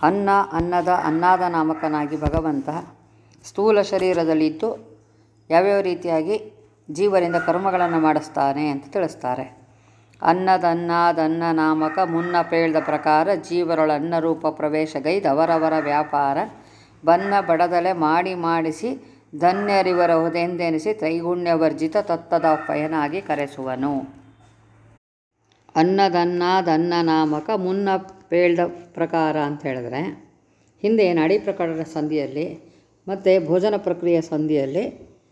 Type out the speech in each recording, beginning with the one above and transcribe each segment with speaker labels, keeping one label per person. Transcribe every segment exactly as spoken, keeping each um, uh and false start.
Speaker 1: ಅನ್ನ ಅನ್ನದ ಅನ್ನಾದ ನಾಮಕನಾಗಿ ಭಗವಂತ ಸ್ಥೂಲ ಶರೀರದಲ್ಲಿದ್ದು ಯಾವ್ಯಾವ ರೀತಿಯಾಗಿ ಜೀವರಿಂದ ಕರ್ಮಗಳನ್ನು ಮಾಡಿಸ್ತಾನೆ ಅಂತ ತಿಳಿಸ್ತಾರೆ. ಅನ್ನದನ್ನಾದನ್ನ ನಾಮಕ ಮುನ್ನ ಪೇಳ್ದ ಪ್ರಕಾರ ಜೀವರೊಳ ಅನ್ನರೂಪ ಪ್ರವೇಶಗೈದು ಅವರವರ ವ್ಯಾಪಾರ ಬನ್ನ ಬಡದಲೆ ಮಾಡಿ ಮಾಡಿಸಿ ಧನ್ಯರಿವರಹುದೆಂದೆನಿಸಿ ತ್ರೈಗುಣ್ಯವರ್ಜಿತ ತತ್ತದಾಪಯನಾಗಿ ಕರೆಸುವನು. ಅನ್ನದನ್ನಾದನ್ನ ನಾಮಕ ಮುನ್ನ ಪೇಳ್ದ ಪ್ರಕಾರ ಅಂತ ಹೇಳಿದ್ರೆ ಹಿಂದೆ ನಾಡಿ ಪ್ರಕರಣ ಸಂಧಿಯಲ್ಲಿ ಮತ್ತು ಭೋಜನ ಪ್ರಕ್ರಿಯೆ ಸಂಧಿಯಲ್ಲಿ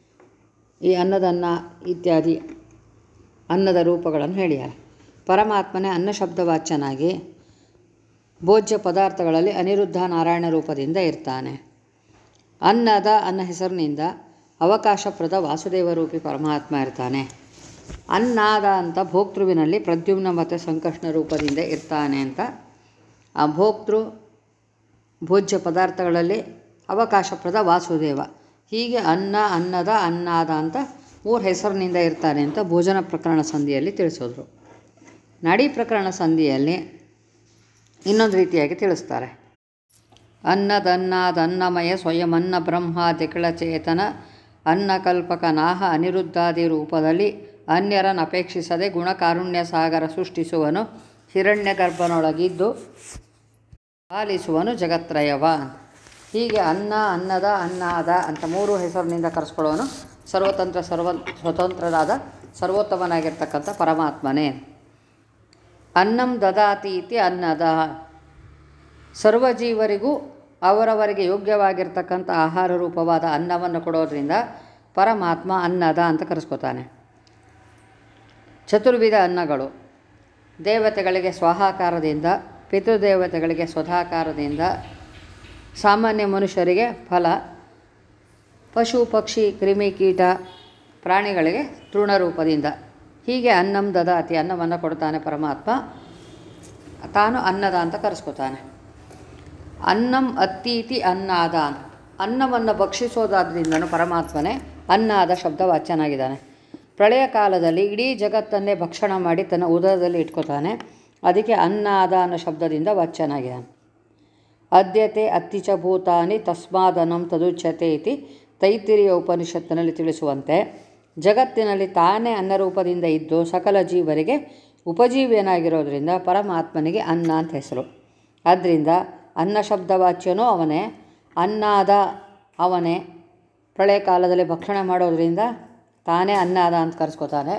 Speaker 1: ಈ ಅನ್ನದನ್ನ ಇತ್ಯಾದಿ ಅನ್ನದ ರೂಪಗಳನ್ನು ಹೇಳ್ಯಾರ. ಪರಮಾತ್ಮನೇ ಅನ್ನ ಶಬ್ದವಾಚ್ಯನಾಗಿ ಭೋಜ್ಯ ಪದಾರ್ಥಗಳಲ್ಲಿ ಅನಿರುದ್ಧ ನಾರಾಯಣ ರೂಪದಿಂದ ಇರ್ತಾನೆ. ಅನ್ನದ ಅನ್ನ ಹೆಸರಿನಿಂದ ಅವಕಾಶಪ್ರದ ವಾಸುದೇವ ರೂಪಿ ಪರಮಾತ್ಮ ಇರ್ತಾನೆ. ಅನ್ನಾದ ಅಂತ ಭೋಕ್ತೃವಿನಲ್ಲಿ ಪ್ರದ್ಯುಮ್ನ ಮತ್ತು ಸಂಕಷ್ಣ ರೂಪದಿಂದ ಇರ್ತಾನೆ ಅಂತ ಆ ಭೋಕ್ತೃ ಭೋಜ್ಯ ಪದಾರ್ಥಗಳಲ್ಲಿ ಅವಕಾಶಪ್ರದ ವಾಸುದೇವ, ಹೀಗೆ ಅನ್ನ ಅನ್ನದ ಅನ್ನಾದ ಅಂತ ಮೂರು ಹೆಸರಿನಿಂದ ಇರ್ತಾನೆ ಅಂತ ಭೋಜನ ಪ್ರಕರಣ ಸಂಧಿಯಲ್ಲಿ ತಿಳಿಸೋದ್ರು. ನಾಡಿ ಪ್ರಕರಣ ಸಂಧಿಯಲ್ಲಿ ಇನ್ನೊಂದು ರೀತಿಯಾಗಿ ತಿಳಿಸ್ತಾರೆ. ಅನ್ನದನ್ನಾದನ್ನಮಯ ಸ್ವಯಂ ಅನ್ನ ಬ್ರಹ್ಮಾದಿಗಳ ಚೇತನ ಅನ್ನಕಲ್ಪಕನಾಹ ಅನಿರುದ್ಧಾದಿ ರೂಪದಲ್ಲಿ ಅನ್ಯರನ್ನಪೇಕ್ಷಿಸದೆ ಗುಣಕಾರುಣ್ಯ ಸಾಗರ ಸೃಷ್ಟಿಸುವನು ಹಿರಣ್ಯ ಗರ್ಭನೊಳಗಿದ್ದು ಪಾಲಿಸುವನು ಜಗತ್ರಯವ. ಹೀಗೆ ಅನ್ನ ಅನ್ನದ ಅನ್ನಾದ ಅಂತ ಮೂರು ಹೆಸರಿನಿಂದ ಕರೆಸ್ಕೊಳ್ಳೋನು ಸರ್ವತಂತ್ರ ಸರ್ವ ಸ್ವತಂತ್ರನಾದ ಸರ್ವೋತ್ತಮನಾಗಿರ್ತಕ್ಕಂಥ ಪರಮಾತ್ಮನೇ. ಅನ್ನಂ ದದಾತಿ ಇತಿ ಅನ್ನದ, ಸರ್ವಜೀವರಿಗೂ ಅವರವರಿಗೆ ಯೋಗ್ಯವಾಗಿರ್ತಕ್ಕಂಥ ಆಹಾರ ರೂಪವಾದ ಅನ್ನವನ್ನು ಕೊಡೋದ್ರಿಂದ ಪರಮಾತ್ಮ ಅನ್ನದ ಅಂತ ಕರೆಸ್ಕೊತಾನೆ. ಚತುರ್ವಿಧ ಅನ್ನಗಳು ದೇವತೆಗಳಿಗೆ ಸ್ವಾಹಾಕಾರದಿಂದ, ಪಿತೃದೇವತೆಗಳಿಗೆ ಸ್ವಧಾಕಾರದಿಂದ, ಸಾಮಾನ್ಯ ಮನುಷ್ಯರಿಗೆ ಫಲ, ಪಶು ಪಕ್ಷಿ ಕ್ರಿಮಿ ಕೀಟ ಪ್ರಾಣಿಗಳಿಗೆ ತೃಣರೂಪದಿಂದ, ಹೀಗೆ ಅನ್ನಂ ದದಾತಿ ಅನ್ನವನ್ನು ಕೊಡ್ತಾನೆ ಪರಮಾತ್ಮ. ತಾನು ಅನ್ನದ ಅಂತ ಕರೆಸ್ಕೊತಾನೆ. ಅನ್ನಂ ಅತ್ತೀತಿ ಅನ್ನಾದ, ಅನ್ನವನ್ನು ಭಕ್ಷಿಸೋದಾದ್ರಿಂದನೂ ಪರಮಾತ್ಮನೇ ಅನ್ನಾದ ಶಬ್ದವಾಚ್ಯನಾಗಿದ್ದಾನೆ. ಪ್ರಳಯ ಕಾಲದಲ್ಲಿ ಇಡೀ ಜಗತ್ತನ್ನೇ ಭಕ್ಷಣ ಮಾಡಿ ತನ್ನ ಉದರದಲ್ಲಿ ಇಟ್ಕೋತಾನೆ. ಅದಕ್ಕೆ ಅನ್ನಾದ ಅನ್ನೋ ಶಬ್ದದಿಂದ ವಾಚ್ಯನಾಗಿದ್ದಾನೆ. ಅದ್ಯತೆ ಅತ್ತಿಚ ಭೂತಾನಿ ತಸ್ಮಾದನಂ ತದುಚ್ಯತೆ ಇತಿ ತೈತ್ತಿರಿಯ ಉಪನಿಷತ್ತಿನಲ್ಲಿ ತಿಳಿಸುವಂತೆ ಜಗತ್ತಿನಲ್ಲಿ ತಾನೇ ಅನ್ನರೂಪದಿಂದ ಇದ್ದು ಸಕಲ ಜೀವರಿಗೆ ಉಪಜೀವಿಯನಾಗಿರೋದ್ರಿಂದ ಪರಮಾತ್ಮನಿಗೆ ಅನ್ನ ಅಂತ ಹೆಸರು. ಆದ್ದರಿಂದ ಅನ್ನ ಶಬ್ದವಾಚ್ಯನೂ ಅವನೇ, ಅನ್ನಾದ ಅವನೇ. ಪ್ರಳಯ ಕಾಲದಲ್ಲಿ ಭಕ್ಷಣೆ ಮಾಡೋದ್ರಿಂದ ತಾನೇ ಅನ್ನಾದ ಅಂತ ಕರೆಸ್ಕೊತಾನೆ.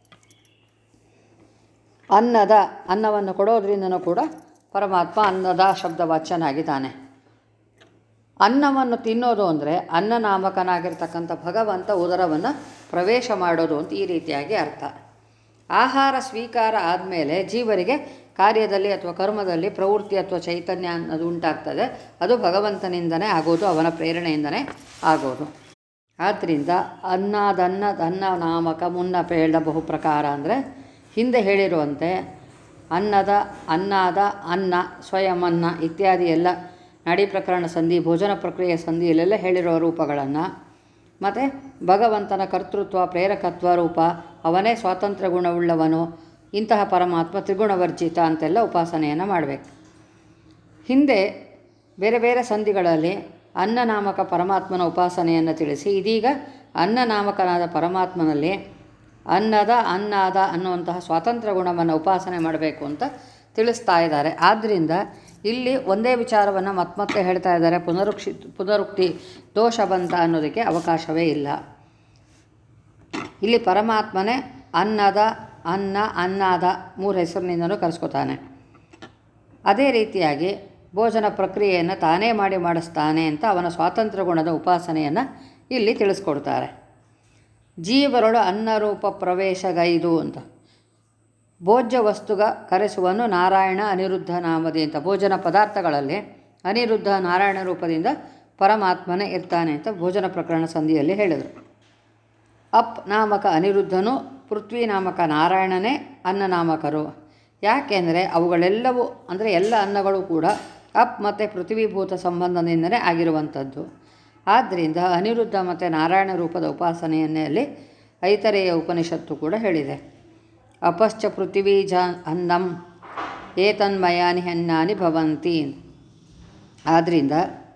Speaker 1: ಅನ್ನದ ಅನ್ನವನ್ನು ಕೊಡೋದ್ರಿಂದನೂ ಕೂಡ ಪರಮಾತ್ಮ ಅನ್ನದ ಶಬ್ದವಾಚ್ಯನಾಗಿದ್ದಾನೆ. ಅನ್ನವನ್ನು ತಿನ್ನೋದು ಅಂದರೆ ಅನ್ನ ನಾಮಕನಾಗಿರ್ತಕ್ಕಂಥ ಭಗವಂತ ಉದರವನ್ನು ಪ್ರವೇಶ ಮಾಡೋದು ಅಂತ ಈ ರೀತಿಯಾಗಿ ಅರ್ಥ. ಆಹಾರ ಸ್ವೀಕಾರ ಆದಮೇಲೆ ಜೀವರಿಗೆ ಕಾರ್ಯದಲ್ಲಿ ಅಥವಾ ಕರ್ಮದಲ್ಲಿ ಪ್ರವೃತ್ತಿ ಅಥವಾ ಚೈತನ್ಯ ಅನ್ನೋದು ಉಂಟಾಗ್ತದೆ. ಅದು ಭಗವಂತನಿಂದನೇ ಆಗೋದು, ಅವನ ಪ್ರೇರಣೆಯಿಂದನೇ ಆಗೋದು. ಆದ್ದರಿಂದ ಅನ್ನದನ್ನದ ಅನ್ನ ನಾಮಕ ಮುನ್ನ ಪೇಳ್ದ ಬಹುಪ್ರಕಾರ ಅಂದರೆ ಹಿಂದೆ ಹೇಳಿರುವಂತೆ ಅನ್ನದ ಅನ್ನಾದ ಅನ್ನ ಸ್ವಯಂ ಅನ್ನ ಇತ್ಯಾದಿ ಎಲ್ಲ ನಾಡಿ ಪ್ರಕರಣ ಸಂಧಿ ಭೋಜನ ಪ್ರಕ್ರಿಯೆ ಸಂಧಿಯಲ್ಲೆಲ್ಲ ಹೇಳಿರೋ ರೂಪಗಳನ್ನು ಮತ್ತು ಭಗವಂತನ ಕರ್ತೃತ್ವ ಪ್ರೇರಕತ್ವ ರೂಪ, ಅವನೇ ಸ್ವಾತಂತ್ರ್ಯ ಗುಣವುಳ್ಳವನು, ಇಂತಹ ಪರಮಾತ್ಮ ತ್ರಿಗುಣವರ್ಜಿತ ಅಂತೆಲ್ಲ ಉಪಾಸನೆಯನ್ನು ಮಾಡಬೇಕು. ಹಿಂದೆ ಬೇರೆ ಬೇರೆ ಸಂಧಿಗಳಲ್ಲಿ ಅನ್ನನಾಮಕ ಪರಮಾತ್ಮನ ಉಪಾಸನೆಯನ್ನು ತಿಳಿಸಿ ಇದೀಗ ಅನ್ನನಾಮಕನಾದ ಪರಮಾತ್ಮನಲ್ಲಿ ಅನ್ನದ ಅನ್ನಾದ ಅನ್ನುವಂತಹ ಸ್ವಾತಂತ್ರ್ಯ ಗುಣವನ್ನು ಉಪಾಸನೆ ಮಾಡಬೇಕು ಅಂತ ತಿಳಿಸ್ತಾ ಇದ್ದಾರೆ. ಆದ್ದರಿಂದ ಇಲ್ಲಿ ಒಂದೇ ವಿಚಾರವನ್ನು ಮತ್ಮತ್ತೆ ಹೇಳ್ತಾ ಇದ್ದಾರೆ. ಪುನರುಕ್ಷಿ ಪುನರುಕ್ತಿ ದೋಷ ಬಂತ ಅನ್ನೋದಕ್ಕೆ ಅವಕಾಶವೇ ಇಲ್ಲ. ಇಲ್ಲಿ ಪರಮಾತ್ಮನೇ ಅನ್ನದ ಅನ್ನ ಅನ್ನಾದ ಮೂರು ಹೆಸರಿನಿಂದಲೂ ಕರೆಸ್ಕೊತಾನೆ. ಅದೇ ರೀತಿಯಾಗಿ ಭೋಜನ ಪ್ರಕ್ರಿಯೆಯನ್ನು ತಾನೇ ಮಾಡಿ ಮಾಡಿಸ್ತಾನೆ ಅಂತ ಅವನ ಸ್ವಾತಂತ್ರ್ಯ ಗುಣದ ಉಪಾಸನೆಯನ್ನು ಇಲ್ಲಿ ತಿಳಿಸ್ಕೊಡ್ತಾರೆ. ಜೀವರೊಳು ಅನ್ನರೂಪ ಪ್ರವೇಶಗೈದು ಅಂತ ಭೋಜ್ಯ ವಸ್ತುಗ ಕರೆಸುವನು ನಾರಾಯಣ ಅನಿರುದ್ಧ ನಾಮದಿ ಅಂತ ಭೋಜನ ಪದಾರ್ಥಗಳಲ್ಲಿ ಅನಿರುದ್ಧ ನಾರಾಯಣ ರೂಪದಿಂದ ಪರಮಾತ್ಮನೇ ಇರ್ತಾನೆ ಅಂತ ಭೋಜನ ಪ್ರಕರಣ ಸಂಧಿಯಲ್ಲಿ ಹೇಳಿದರು. ಅಪ್ ನಾಮಕ ಅನಿರುದ್ಧನು, ಪೃಥ್ವಿ ನಾಮಕ ನಾರಾಯಣನೇ ಅನ್ನ ನಾಮಕರು. ಯಾಕೆಂದರೆ ಅವುಗಳೆಲ್ಲವೂ ಅಂದರೆ ಎಲ್ಲ ಅನ್ನಗಳು ಕೂಡ ಅಪ್ ಮತ್ತು ಪೃಥ್ವೀಭೂತ ಸಂಬಂಧದಿಂದಲೇ ಆಗಿರುವಂಥದ್ದು. ಆದ್ದರಿಂದ ಅನಿರುದ್ಧ ಮತ್ತು ನಾರಾಯಣ ರೂಪದ ಉಪಾಸನೆಯನ್ನೇ ಐತರೇಯ ಉಪನಿಷತ್ತು ಕೂಡ ಹೇಳಿದೆ. ಅಪಶ್ಚ ಪೃಥಿವೀ ಜ ಅನ್ನಂ ಏತನ್ಮಯಾನಿ ಅನ್ನಾನಿ ಭವಂತಿ. ಆದ್ದರಿಂದ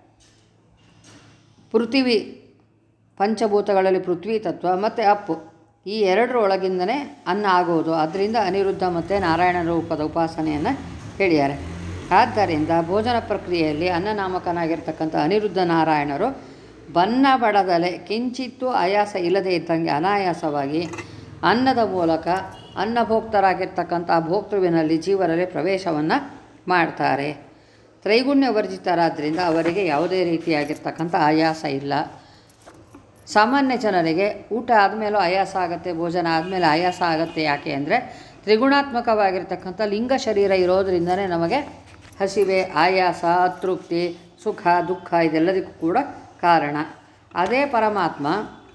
Speaker 1: ಪೃಥ್ವಿ ಪಂಚಭೂತಗಳಲ್ಲಿ ಪೃಥ್ವಿ ತತ್ವ ಮತ್ತು ಅಪ್ಪು ಈ ಎರಡರ ಒಳಗಿಂದನೇ ಅನ್ನ ಆಗುವುದು. ಆದ್ದರಿಂದ ಅನಿರುದ್ಧ ಮತ್ತು ನಾರಾಯಣ ರೂಪದ ಉಪಾಸನೆಯನ್ನು ಹೇಳಿದ್ದಾರೆ. ಆದ್ದರಿಂದ ಭೋಜನ ಪ್ರಕ್ರಿಯೆಯಲ್ಲಿ ಅನ್ನನಾಮಕನಾಗಿರ್ತಕ್ಕಂಥ ಅನಿರುದ್ಧ ನಾರಾಯಣರು ಬನ್ನ ಬಡದಲೆ ಕಿಂಚಿತ್ತೂ ಆಯಾಸ ಇಲ್ಲದೇ ಇದ್ದಂಗೆ ಅನಾಯಾಸವಾಗಿ ಅನ್ನದ ಮೂಲಕ ಅನ್ನಭೋಕ್ತರಾಗಿರ್ತಕ್ಕಂಥ ಭೋಕ್ತೃವಿನಲ್ಲಿ ಜೀವರಲ್ಲಿ ಪ್ರವೇಶವನ್ನು ಮಾಡ್ತಾರೆ. ತ್ರೈಗುಣ್ಯ ವರ್ಜಿತರಾದ್ದರಿಂದ ಅವರಿಗೆ ಯಾವುದೇ ರೀತಿಯಾಗಿರ್ತಕ್ಕಂಥ ಆಯಾಸ ಇಲ್ಲ. ಸಾಮಾನ್ಯ ಜನರಿಗೆ ಊಟ ಆದಮೇಲೂ ಆಯಾಸ ಆಗುತ್ತೆ, ಭೋಜನ ಆದಮೇಲೆ ಆಯಾಸ ಆಗುತ್ತೆ. ಯಾಕೆ ಅಂದರೆ ತ್ರಿಗುಣಾತ್ಮಕವಾಗಿರ್ತಕ್ಕಂಥ ಲಿಂಗ ಶರೀರ ಇರೋದರಿಂದನೇ ನಮಗೆ ಹಸಿವೆ, ಆಯಾಸ, ಅತೃಪ್ತಿ, ಸುಖ, ದುಃಖ ಇದೆಲ್ಲದಕ್ಕೂ ಕೂಡ ಕಾರಣ. ಅದೇ ಪರಮಾತ್ಮ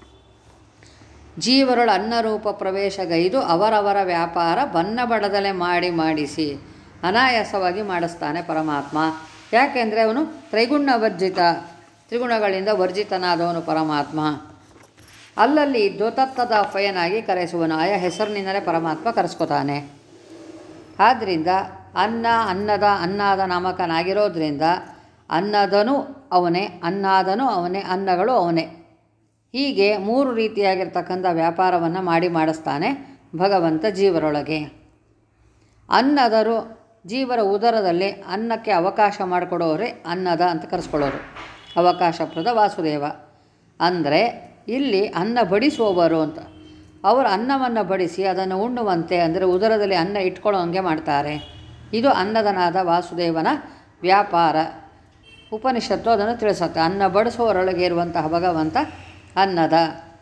Speaker 1: ಜೀವರುಳ ಅನ್ನರೂಪ ಪ್ರವೇಶಗೈದು ಅವರವರ ವ್ಯಾಪಾರ ಬನ್ನ ಬಡದಲೆ ಮಾಡಿ ಮಾಡಿಸಿ ಅನಾಯಾಸವಾಗಿ ಮಾಡಿಸ್ತಾನೆ ಪರಮಾತ್ಮ. ಯಾಕೆಂದರೆ ಅವನು ತ್ರೈಗುಣ್ಯ ವರ್ಜಿತ, ತ್ರಿಗುಣಗಳಿಂದ ವರ್ಜಿತನಾದವನು ಪರಮಾತ್ಮ. ಅಲ್ಲಲ್ಲಿ ಇದ್ದು ತತ್ತದ ಅಫಯನಾಗಿ ಕರೆಸುವನು. ಆಯಾ ಹೆಸರಿನಿಂದಲೇ ಪರಮಾತ್ಮ ಕರೆಸ್ಕೊತಾನೆ. ಆದ್ದರಿಂದ ಅನ್ನ ಅನ್ನದ ಅನ್ನಾದ ನಾಮಕನಾಗಿರೋದ್ರಿಂದ ಅನ್ನದನು ಅವನೇ, ಅನ್ನಾದನು ಅವನೇ, ಅನ್ನಗಳು ಅವನೇ. ಹೀಗೆ ಮೂರು ರೀತಿಯಾಗಿರ್ತಕ್ಕಂಥ ವ್ಯಾಪಾರವನ್ನು ಮಾಡಿ ಮಾಡಿಸ್ತಾನೆ ಭಗವಂತ ಜೀವರೊಳಗೆ. ಅನ್ನದರು ಜೀವರ ಉದರದಲ್ಲಿ ಅನ್ನಕ್ಕೆ ಅವಕಾಶ ಮಾಡಿಕೊಡೋರೆ ಅನ್ನದ ಅಂತ ಕರೆಸ್ಕೊಳ್ಳೋರು, ಅವಕಾಶಪ್ರದ ವಾಸುದೇವ. ಅಂದರೆ ಇಲ್ಲಿ ಅನ್ನ ಬಡಿಸುವವರು ಅಂತ. ಅವರು ಅನ್ನವನ್ನು ಬಡಿಸಿ ಅದನ್ನು ಉಣ್ಣುವಂತೆ, ಅಂದರೆ ಉದರದಲ್ಲಿ ಅನ್ನ ಇಟ್ಕೊಳ್ಳೋಂಗೆ ಮಾಡ್ತಾರೆ. ಇದು ಅನ್ನದನಾದ ವಾಸುದೇವನ ವ್ಯಾಪಾರ. ಉಪನಿಷತ್ತು ಅದನ್ನು ತಿಳಿಸುತ್ತೆ. ಅನ್ನ ಬಡಿಸುವವರೊಳಗೆ ಇರುವಂತಹ ಭಗವಂತ ಅನ್ನದ.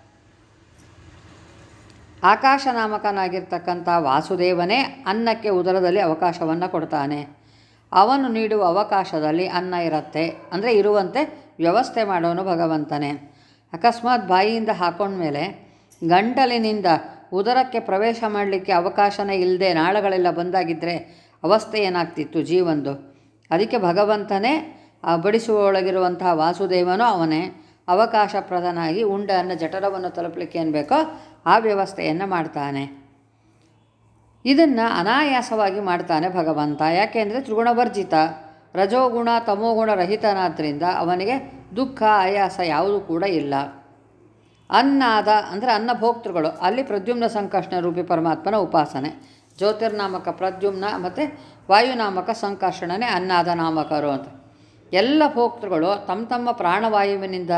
Speaker 1: ಆಕಾಶನಾಮಕನಾಗಿರ್ತಕ್ಕಂಥ ವಾಸುದೇವನೇ ಅನ್ನಕ್ಕೆ ಉದರದಲ್ಲಿ ಅವಕಾಶವನ್ನು ಕೊಡ್ತಾನೆ. ಅವನು ನೀಡುವ ಅವಕಾಶದಲ್ಲಿ ಅನ್ನ ಇರುತ್ತೆ, ಅಂದರೆ ಇರುವಂತೆ ವ್ಯವಸ್ಥೆ ಮಾಡೋನು ಭಗವಂತನೇ. ಅಕಸ್ಮಾತ್ ಬಾಯಿಯಿಂದ ಹಾಕೊಂಡ್ಮೇಲೆ ಗಂಟಲಿನಿಂದ ಉದರಕ್ಕೆ ಪ್ರವೇಶ ಮಾಡಲಿಕ್ಕೆ ಅವಕಾಶನೇ ಇಲ್ಲದೆ ನಾಳಗಳೆಲ್ಲ ಬಂದಾಗಿದ್ದರೆ ಅವಸ್ಥೆ ಏನಾಗ್ತಿತ್ತು ಜೀವಂದು. ಅದಕ್ಕೆ ಭಗವಂತನೇ ಆ ಬಡಿಸುವೊಳಗಿರುವಂತಹ ವಾಸುದೇವನೂ ಅವನೇ ಅವಕಾಶಪ್ರದನಾಗಿ ಉಂಡ ಅನ್ನ ಜಠರವನ್ನು ತಲುಪಲಿಕ್ಕೆ ಏನು ಬೇಕೋ ಆ ವ್ಯವಸ್ಥೆಯನ್ನು ಮಾಡ್ತಾನೆ. ಇದನ್ನು ಅನಾಯಾಸವಾಗಿ ಮಾಡ್ತಾನೆ ಭಗವಂತ. ಯಾಕೆಂದರೆ ತ್ರಿಗುಣವರ್ಜಿತ, ರಜೋಗುಣ ತಮೋಗುಣ ರಹಿತನಾದ್ದರಿಂದ ಅವನಿಗೆ ದುಃಖ ಆಯಾಸ ಯಾವುದೂ ಕೂಡ ಇಲ್ಲ. ಅನ್ನಾದ ಅಂದರೆ ಅನ್ನಭೋಕ್ತೃಗಳು, ಅಲ್ಲಿ ಪ್ರದ್ಯುಮ್ನ ಸಂಕರ್ಷಣ ರೂಪಿ ಪರಮಾತ್ಮನ ಉಪಾಸನೆ. ಜ್ಯೋತಿರ್ನಾಮಕ ಪ್ರದ್ಯುಮ್ನ ಮತ್ತು ವಾಯುನಾಮಕ ಸಂಕರ್ಷಣನೇ ಅನ್ನಾದ ನಾಮಕರು ಅಂತ. ಎಲ್ಲ ಭೋಕ್ತೃಗಳು ತಮ್ಮ ತಮ್ಮ ಪ್ರಾಣವಾಯುವಿನಿಂದ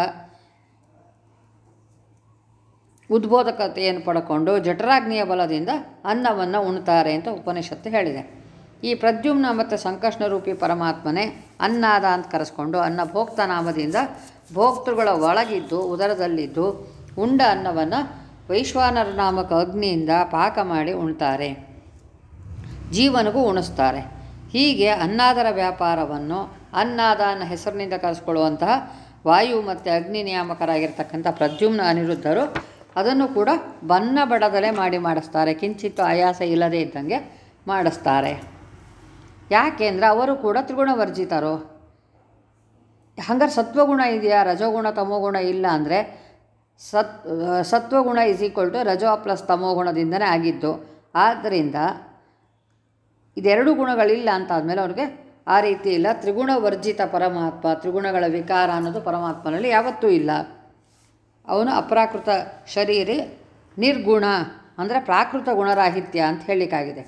Speaker 1: ಉದ್ಬೋಧಕತೆಯನ್ನು ಪಡ್ಕೊಂಡು ಜಠರಾಗ್ನಿಯ ಬಲದಿಂದ ಅನ್ನವನ್ನು ಉಣ್ತಾರೆ ಅಂತ ಉಪನಿಷತ್ತು ಹೇಳಿದೆ. ಈ ಪ್ರದ್ಯುಮ್ನ ಮತ್ತು ಸಂಕರ್ಷಣ ರೂಪಿ ಪರಮಾತ್ಮನೇ ಅನ್ನಾದ ಅಂತ ಕರೆಸ್ಕೊಂಡು ಅನ್ನ ಭೋಕ್ತ ನಾಮದಿಂದ ಭೋಕ್ತೃಗಳ ಒಳಗಿದ್ದು ಉದರದಲ್ಲಿದ್ದು ಉಂಡ ಅನ್ನವನ್ನು ವೈಶ್ವಾನರ ನಾಮಕ ಅಗ್ನಿಯಿಂದ ಪಾಕ ಮಾಡಿ ಉಣ್ತಾರೆ, ಜೀವನಿಗೂ ಉಣಿಸ್ತಾರೆ. ಹೀಗೆ ಅನ್ನಾದರ ವ್ಯಾಪಾರವನ್ನು ಅನ್ನಾದ ಅನ್ನೋ ಹೆಸರಿನಿಂದ ಕರೆಸ್ಕೊಳ್ಳುವಂತಹ ವಾಯು ಮತ್ತು ಅಗ್ನಿ ನಿಯಾಮಕರಾಗಿರ್ತಕ್ಕಂಥ ಪ್ರದ್ಯುಮ್ನ ಅನಿರುದ್ಧರು ಅದನ್ನು ಕೂಡ ಬನ್ನ ಬಡದಲೆ ಮಾಡಿ ಮಾಡಿಸ್ತಾರೆ. ಕಿಂಚಿತ್ತು ಆಯಾಸ ಇಲ್ಲದೇ ಇದ್ದಂಗೆ ಮಾಡಿಸ್ತಾರೆ. ಯಾಕೆಂದರೆ ಅವರು ಕೂಡ ತ್ರಿಗುಣವರ್ಜಿತರು. ಹಂಗಾರೆ ಸತ್ವಗುಣ ಇದೆಯಾ, ರಜೋಗುಣ ತಮೋಗುಣ ಇಲ್ಲ ಅಂದರೆ ಸತ್ ಸತ್ವಗುಣ ಈಸ್ ಈಕ್ವಲ್ ಟು ರಜೋ ಪ್ಲಸ್ ತಮೋಗುಣದಿಂದನೇ ಆಗಿದ್ದು. ಆದ್ದರಿಂದ ಇದೆರಡು ಗುಣಗಳಿಲ್ಲ ಅಂತಾದಮೇಲೆ ಅವ್ರಿಗೆ ಆ ರೀತಿ ಇಲ್ಲ. ತ್ರಿಗುಣವರ್ಜಿತ ಪರಮಾತ್ಮ, ತ್ರಿಗುಣಗಳ ವಿಕಾರ ಅನ್ನೋದು ಪರಮಾತ್ಮನಲ್ಲಿ ಯಾವತ್ತೂ ಇಲ್ಲ. ಅವನು ಅಪ್ರಾಕೃತ ಶರೀರಿ, ನಿರ್ಗುಣ ಅಂದರೆ ಪ್ರಾಕೃತ ಗುಣರಾಹಿತ್ಯ ಅಂತ ಹೇಳಲಿಕ್ಕಾಗಿದೆ.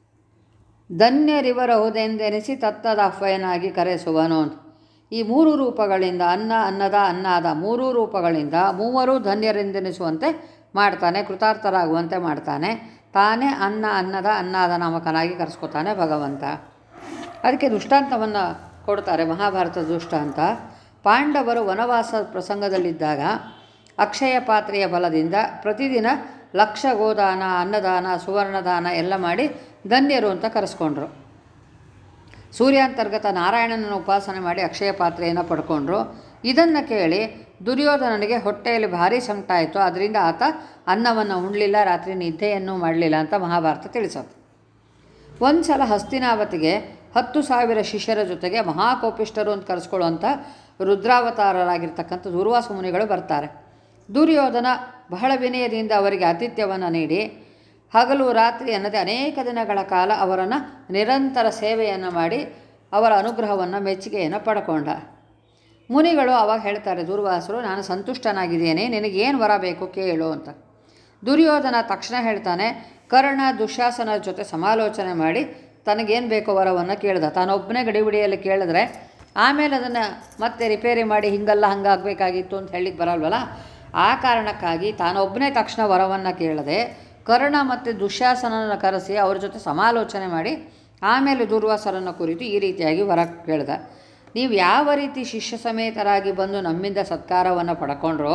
Speaker 1: ಧನ್ಯರಿವರಹುದೆಂದೆನಿಸಿ ತತ್ತದ ಅಫಯನಾಗಿ ಕರೆಸುವನು ಅಂತ. ಈ ಮೂರು ರೂಪಗಳಿಂದ ಅನ್ನ ಅನ್ನದ ಅನ್ನಾದ ಮೂರೂ ರೂಪಗಳಿಂದ ಮೂವರು ಧನ್ಯರೆಂದೆನಿಸುವಂತೆ ಮಾಡ್ತಾನೆ, ಕೃತಾರ್ಥರಾಗುವಂತೆ ಮಾಡ್ತಾನೆ. ತಾನೇ ಅನ್ನ ಅನ್ನದ ಅನ್ನಾದ ನಾಮಕನಾಗಿ ಕರೆಸ್ಕೊತಾನೆ ಭಗವಂತ. ಅದಕ್ಕೆ ದೃಷ್ಟಾಂತವನ್ನು ಕೊಡ್ತಾರೆ, ಮಹಾಭಾರತದ ದೃಷ್ಟಾಂತ. ಪಾಂಡವರು ವನವಾಸ ಪ್ರಸಂಗದಲ್ಲಿದ್ದಾಗ ಅಕ್ಷಯ ಪಾತ್ರೆಯ ಬಲದಿಂದ ಪ್ರತಿದಿನ ಲಕ್ಷ ಗೋದಾನ, ಅನ್ನದಾನ, ಸುವರ್ಣದಾನ ಎಲ್ಲ ಮಾಡಿ ಧನ್ಯರು ಅಂತ ಕರೆಸ್ಕೊಂಡ್ರು. ಸೂರ್ಯಾಂತರ್ಗತ ನಾರಾಯಣನನ್ನು ಉಪಾಸನೆ ಮಾಡಿ ಅಕ್ಷಯ ಪಾತ್ರೆಯನ್ನು ಪಡ್ಕೊಂಡ್ರು. ಇದನ್ನು ಕೇಳಿ ದುರ್ಯೋಧನನಿಗೆ ಹೊಟ್ಟೆಯಲ್ಲಿ ಭಾರಿ ಸಂಕಟ ಆಯಿತು. ಅದರಿಂದ ಆತ ಅನ್ನವನ್ನು ಉಣ್ಣಲಿಲ್ಲ, ರಾತ್ರಿ ನಿದ್ದೆಯನ್ನು ಮಾಡಲಿಲ್ಲ ಅಂತ ಮಹಾಭಾರತ ತಿಳಿಸುತ್ತೆ. ಒಂದು ಸಲ ಹಸ್ತಿನಾವತಿಗೆ ಹತ್ತು ಸಾವಿರ ಶಿಷ್ಯರ ಜೊತೆಗೆ ಮಹಾಕೋಪಿಷ್ಠರು ಅಂತ ಕರೆಸ್ಕೊಳ್ಳುವಂಥ ರುದ್ರಾವತಾರರಾಗಿರ್ತಕ್ಕಂಥ ದುರ್ವಾಸ ಮುನಿಗಳು ಬರ್ತಾರೆ. ದುರ್ಯೋಧನ ಬಹಳ ವಿನಯದಿಂದ ಅವರಿಗೆ ಆತಿಥ್ಯವನ್ನು ನೀಡಿ ಹಗಲು ರಾತ್ರಿ ಅನ್ನದೇ ಅನೇಕ ದಿನಗಳ ಕಾಲ ಅವರನ್ನು ನಿರಂತರ ಸೇವೆಯನ್ನು ಮಾಡಿ ಅವರ ಅನುಗ್ರಹವನ್ನು ಮೆಚ್ಚುಗೆಯನ್ನು ಪಡ್ಕೊಂಡ. ಮುನಿಗಳು ಅವಾಗ ಹೇಳ್ತಾರೆ, ದುರ್ವಾಸರು, ನಾನು ಸಂತುಷ್ಟನಾಗಿದ್ದೇನೆ, ನಿನಗೇನು ವರ ಬೇಕು ಕೇಳು ಅಂತ. ದುರ್ಯೋಧನ ತಕ್ಷಣ ಹೇಳ್ತಾನೆ, ಕರ್ಣ ದುಶ್ಯಾಸನ ಜೊತೆ ಸಮಾಲೋಚನೆ ಮಾಡಿ ತನಗೇನು ಬೇಕೋ ವರವನ್ನು ಕೇಳ್ದ. ತಾನೊಬ್ಬನೇ ಗಡಿಬಿಡಿಯಲ್ಲಿ ಕೇಳಿದ್ರೆ ಆಮೇಲೆ ಅದನ್ನು ಮತ್ತೆ ರಿಪೇರಿ ಮಾಡಿ ಹಿಂಗಲ್ಲ ಹಂಗಾಗಬೇಕಾಗಿತ್ತು ಅಂತ ಹೇಳಿಕ್ಕೆ ಬರಲ್ವಲ್ಲ. ಆ ಕಾರಣಕ್ಕಾಗಿ ತಾನೊಬ್ಬನೇ ತಕ್ಷಣ ವರವನ್ನು ಕೇಳದೆ ಕರ್ಣ ಮತ್ತು ದುಶ್ಯಾಸನನ್ನು ಕರೆಸಿ ಅವ್ರ ಜೊತೆ ಸಮಾಲೋಚನೆ ಮಾಡಿ ಆಮೇಲೆ ದುರ್ವಾಸರನ್ನು ಕುರಿತು ಈ ರೀತಿಯಾಗಿ ವರ ಕೇಳ್ದ. ನೀವು ಯಾವ ರೀತಿ ಶಿಷ್ಯ ಸಮೇತರಾಗಿ ಬಂದು ನಮ್ಮಿಂದ ಸತ್ಕಾರವನ್ನು ಪಡ್ಕೊಂಡ್ರೋ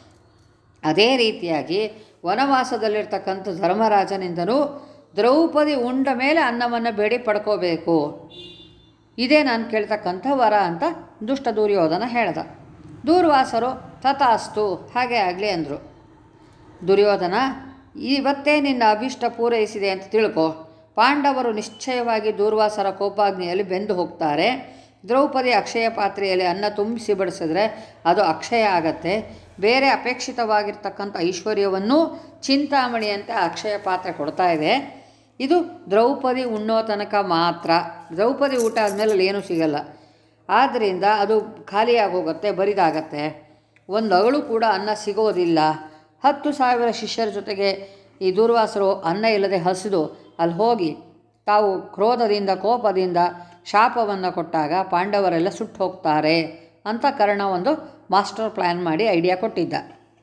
Speaker 1: ಅದೇ ರೀತಿಯಾಗಿ ವನವಾಸದಲ್ಲಿರ್ತಕ್ಕಂಥ ಧರ್ಮರಾಜನಿಂದನೂ ದ್ರೌಪದಿ ಉಂಡ ಮೇಲೆ ಅನ್ನವನ್ನು ಬೇಡಿ ಪಡ್ಕೋಬೇಕು, ಇದೇ ನಾನು ಕೇಳ್ತಕ್ಕಂಥ ವರ ಅಂತ ದುಷ್ಟ ದುರ್ಯೋಧನ ಹೇಳ್ದ. ದೂರ್ವಾಸರು ತಥಾಸ್ತು, ಹಾಗೆ ಆಗಲಿ ಅಂದರು. ದುರ್ಯೋಧನ, ಇವತ್ತೇ ನಿನ್ನ ಅಭಿಷ್ಟ ಪೂರೈಸಿದೆ ಅಂತ ತಿಳ್ಕೊ. ಪಾಂಡವರು ನಿಶ್ಚಯವಾಗಿ ದೂರ್ವಾಸರ ಕೋಪಾಗ್ನಿಯಲ್ಲಿ ಬೆಂದು ಹೋಗ್ತಾರೆ. ದ್ರೌಪದಿ ಅಕ್ಷಯ ಪಾತ್ರೆಯಲ್ಲಿ ಅನ್ನ ತುಂಬಿಸಿ ಬಡಿಸಿದ್ರೆ ಅದು ಅಕ್ಷಯ ಆಗತ್ತೆ. ಬೇರೆ ಅಪೇಕ್ಷಿತವಾಗಿರ್ತಕ್ಕಂಥ ಐಶ್ವರ್ಯವನ್ನೂ ಚಿಂತಾಮಣಿಯಂತೆ ಅಕ್ಷಯ ಪಾತ್ರೆ ಕೊಡ್ತಾ ಇದೆ. ಇದು ದ್ರೌಪದಿ ಉಣ್ಣೋ ತನಕ ಮಾತ್ರ. ದ್ರೌಪದಿ ಊಟ ಆದಮೇಲೆ ಅಲ್ಲಿ ಏನೂ ಸಿಗಲ್ಲ. ಆದ್ದರಿಂದ ಅದು ಖಾಲಿಯಾಗಿ ಹೋಗುತ್ತೆ, ಬರಿದಾಗತ್ತೆ. ಒಂದು ಅಗಳು ಕೂಡ ಅನ್ನ ಸಿಗೋದಿಲ್ಲ. ಹತ್ತು ಸಾವಿರ ಶಿಷ್ಯರ ಜೊತೆಗೆ ಈ ದೂರ್ವಾಸರು ಅನ್ನ ಇಲ್ಲದೆ ಹಸಿದು ಅಲ್ಲಿ ಹೋಗಿ ತಾವು ಕ್ರೋಧದಿಂದ ಕೋಪದಿಂದ ಶಾಪವನ್ನು ಕೊಟ್ಟಾಗ ಪಾಂಡವರೆಲ್ಲ ಸುಟ್ಟು ಹೋಗ್ತಾರೆ ಅಂತ ಕರ್ಣ ಒಂದು ಮಾಸ್ಟರ್ ಪ್ಲ್ಯಾನ್ ಮಾಡಿ ಐಡಿಯಾ ಕೊಟ್ಟಿದ್ದ.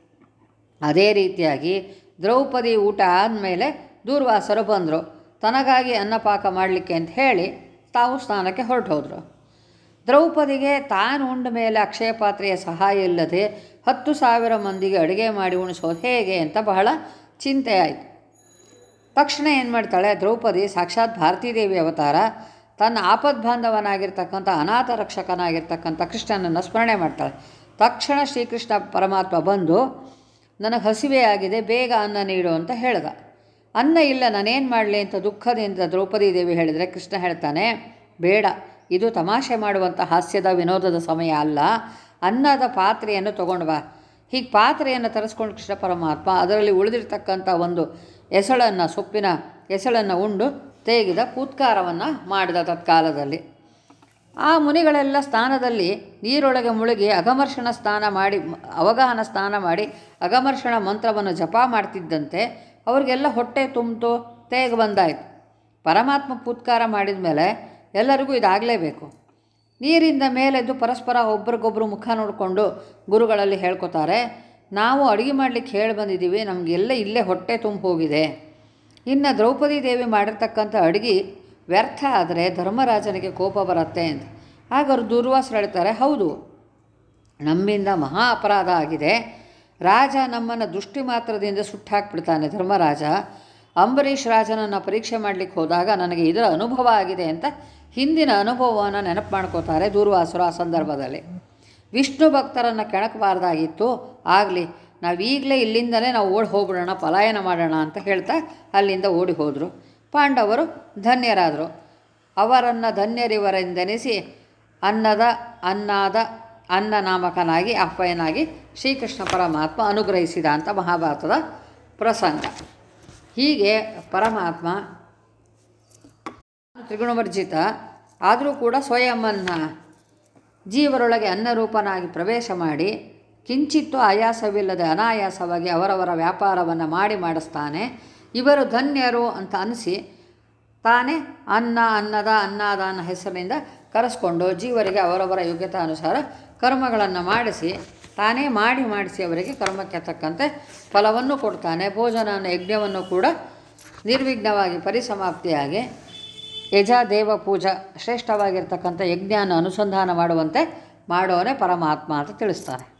Speaker 1: ಅದೇ ರೀತಿಯಾಗಿ ದ್ರೌಪದಿ ಊಟ ಆದಮೇಲೆ ದೂರ್ವಾಸರು ಬಂದರು. ತನಗಾಗಿ ಅನ್ನಪಾಕ ಮಾಡಲಿಕ್ಕೆ ಅಂತ ಹೇಳಿ ತಾವು ಸ್ನಾನಕ್ಕೆ ಹೊರಟು ಹೋದರು. ದ್ರೌಪದಿಗೆ ತಾನು ಉಂಡ ಮೇಲೆ ಅಕ್ಷಯ ಪಾತ್ರೆಯ ಸಹಾಯ ಇಲ್ಲದೆ ಹತ್ತು ಸಾವಿರ ಮಂದಿಗೆ ಅಡುಗೆ ಮಾಡಿ ಉಣಿಸೋದು ಹೇಗೆ ಅಂತ ಬಹಳ ಚಿಂತೆ ಆಯಿತು. ತಕ್ಷಣ ಏನು ಮಾಡ್ತಾಳೆ, ದ್ರೌಪದಿ ಸಾಕ್ಷಾತ್ ಭಾರತೀದೇವಿ ಅವತಾರ, ತನ್ನ ಆಪದ್ಬಾಂಧವನಾಗಿರ್ತಕ್ಕಂಥ ಅನಾಥ ರಕ್ಷಕನಾಗಿರ್ತಕ್ಕಂಥ ಕೃಷ್ಣನನ್ನು ಸ್ಮರಣೆ ಮಾಡ್ತಾಳೆ. ತಕ್ಷಣ ಶ್ರೀಕೃಷ್ಣ ಪರಮಾತ್ಮ ಬಂದು ನನಗೆ ಹಸಿವೆ ಆಗಿದೆ, ಬೇಗ ಅನ್ನ ನೀಡು ಅಂತ ಹೇಳ್ದ. ಅನ್ನ ಇಲ್ಲ, ನಾನೇನು ಮಾಡಲಿ ಅಂತ ದುಃಖದಿಂದ ದ್ರೌಪದಿ ದೇವಿ ಹೇಳಿದರೆ ಕೃಷ್ಣ ಹೇಳ್ತಾನೆ, ಬೇಡ, ಇದು ತಮಾಷೆ ಮಾಡುವಂಥ ಹಾಸ್ಯದ ವಿನೋದದ ಸಮಯ ಅಲ್ಲ, ಅನ್ನದ ಪಾತ್ರೆಯನ್ನು ತೊಗೊಂಡು ಬಾ. ಹೀಗೆ ಪಾತ್ರೆಯನ್ನು ತರಿಸ್ಕೊಂಡು ಕೃಷ್ಣ ಪರಮಾತ್ಮ ಅದರಲ್ಲಿ ಉಳಿದಿರ್ತಕ್ಕಂಥ ಒಂದು ಎಸಳನ್ನು, ಸೊಪ್ಪಿನ ಎಸಳನ್ನು ಉಂಡು ತೆಗೆದ ಪೂತ್ಕಾರವನ್ನು ಮಾಡಿದ. ತತ್ಕಾಲದಲ್ಲಿ ಆ ಮುನಿಗಳೆಲ್ಲ ಸ್ನಾನದಲ್ಲಿ ನೀರೊಳಗೆ ಮುಳುಗಿ ಅಗಮರ್ಷಣ ಸ್ನಾನ ಮಾಡಿ ಅವಗಾಹನ ಸ್ನಾನ ಮಾಡಿ ಅಗಮರ್ಷಣ ಮಂತ್ರವನ್ನು ಜಪ ಮಾಡ್ತಿದ್ದಂತೆ ಅವ್ರಿಗೆಲ್ಲ ಹೊಟ್ಟೆ ತುಂಬಿತು, ತೇಗ ಬಂದಾಯಿತು. ಪರಮಾತ್ಮ ಪೂತ್ಕಾರ ಮಾಡಿದ ಮೇಲೆ ಎಲ್ಲರಿಗೂ ಇದಾಗಲೇಬೇಕು. ನೀರಿಂದ ಮೇಲೆದ್ದು ಪರಸ್ಪರ ಒಬ್ರಿಗೊಬ್ಬರು ಮುಖ ನೋಡಿಕೊಂಡು ಗುರುಗಳಲ್ಲಿ ಹೇಳ್ಕೊತಾರೆ, ನಾವು ಅಡುಗೆ ಮಾಡಲಿಕ್ಕೆ ಹೇಳಿ ಬಂದಿದ್ದೀವಿ, ನಮಗೆಲ್ಲ ಇಲ್ಲೇ ಹೊಟ್ಟೆ ತುಂಬ ಹೋಗಿದೆ. ಇನ್ನು ದ್ರೌಪದಿ ದೇವಿ ಮಾಡಿರ್ತಕ್ಕಂಥ ಅಡುಗೆ ವ್ಯರ್ಥ ಆದರೆ ಧರ್ಮರಾಜನಿಗೆ ಕೋಪ ಬರುತ್ತೆ ಅಂತ. ಆಗ ಅವರು ದುರ್ವಾಸರು ಹೇಳ್ತಾರೆ, ಹೌದು, ನಮ್ಮಿಂದ ಮಹಾ ಅಪರಾಧ ಆಗಿದೆ. ರಾಜ ನಮ್ಮನ್ನು ದೃಷ್ಟಿ ಮಾತ್ರದಿಂದ ಸುಟ್ಟು ಹಾಕ್ಬಿಡ್ತಾನೆ. ಧರ್ಮರಾಜ ಅಂಬರೀಷ್ ರಾಜನನ್ನು ಪರೀಕ್ಷೆ ಮಾಡಲಿಕ್ಕೆ ಹೋದಾಗ ನನಗೆ ಇದರ ಅನುಭವ ಆಗಿದೆ ಅಂತ ಹಿಂದಿನ ಅನುಭವವನ್ನು ನೆನಪು ಮಾಡ್ಕೋತಾರೆ ದೂರ್ವಾಸರು. ಆ ಸಂದರ್ಭದಲ್ಲಿ ವಿಷ್ಣು ಭಕ್ತರನ್ನು ಕೆಣಕಬಾರ್ದಾಗಿತ್ತು, ಆಗಲಿ ನಾವೀಗಲೇ ಇಲ್ಲಿಂದಲೇ ನಾವು ಓಡಿ ಹೋಗ್ಬಿಡೋಣ, ಪಲಾಯನ ಮಾಡೋಣ ಅಂತ ಹೇಳ್ತಾ ಅಲ್ಲಿಂದ ಓಡಿ ಹೋದರು. ಪಾಂಡವರು ಧನ್ಯರಾದರು. ಅವರನ್ನು ಧನ್ಯರಿವರೆಂದೆನಿಸಿ ಅನ್ನದ ಅನ್ನಾದ ಅನ್ನ ನಾಮಕನಾಗಿ ಆಹ್ವಯನಾಗಿ ಶ್ರೀಕೃಷ್ಣ ಪರಮಾತ್ಮ ಅನುಗ್ರಹಿಸಿದ ಅಂತ ಮಹಾಭಾರತದ ಪ್ರಸಂಗ. ಹೀಗೆ ಪರಮಾತ್ಮ ತ್ರಿಗುಣವರ್ಜಿತ ಆದರೂ ಕೂಡ ಸ್ವಯಂನ ಜೀವರೊಳಗೆ ಅನ್ನರೂಪನಾಗಿ ಪ್ರವೇಶ ಮಾಡಿ ಕಿಂಚಿತ್ತೂ ಆಯಾಸವಿಲ್ಲದೆ ಅನಾಯಾಸವಾಗಿ ಅವರವರ ವ್ಯಾಪಾರವನ್ನು ಮಾಡಿ ಮಾಡಿಸ್ತಾನೆ. ಇವರು ಧನ್ಯರು ಅಂತ ಅನಿಸಿ ತಾನೇ ಅನ್ನ ಅನ್ನದ ಅನ್ನಾದ ಅನ್ನೋ ಹೆಸರಿನಿಂದ ಕರೆಸ್ಕೊಂಡು ಜೀವರಿಗೆ ಅವರವರ ಯೋಗ್ಯತಾನುಸಾರ ಕರ್ಮಗಳನ್ನು ಮಾಡಿಸಿ ತಾನೇ ಮಾಡಿ ಮಾಡಿಸಿ ಅವರಿಗೆ ಕರ್ಮಕ್ಕೆ ತಕ್ಕಂತೆ ಫಲವನ್ನು ಕೊಡ್ತಾನೆ. ಭೋಜನ ಯಜ್ಞವನ್ನು ಕೂಡ ನಿರ್ವಿಘ್ನವಾಗಿ ಪರಿಸಮಾಪ್ತಿಯಾಗಿ ಯಜ ದೇವ ಪೂಜಾ ಶ್ರೇಷ್ಠವಾಗಿರ್ತಕ್ಕಂಥ ಯಜ್ಞಾನ ಅನುಸಂಧಾನ ಮಾಡುವಂತೆ ಮಾಡೋನೇ ಪರಮಾತ್ಮ ಅಂತ ತಿಳಿಸ್ತಾರೆ.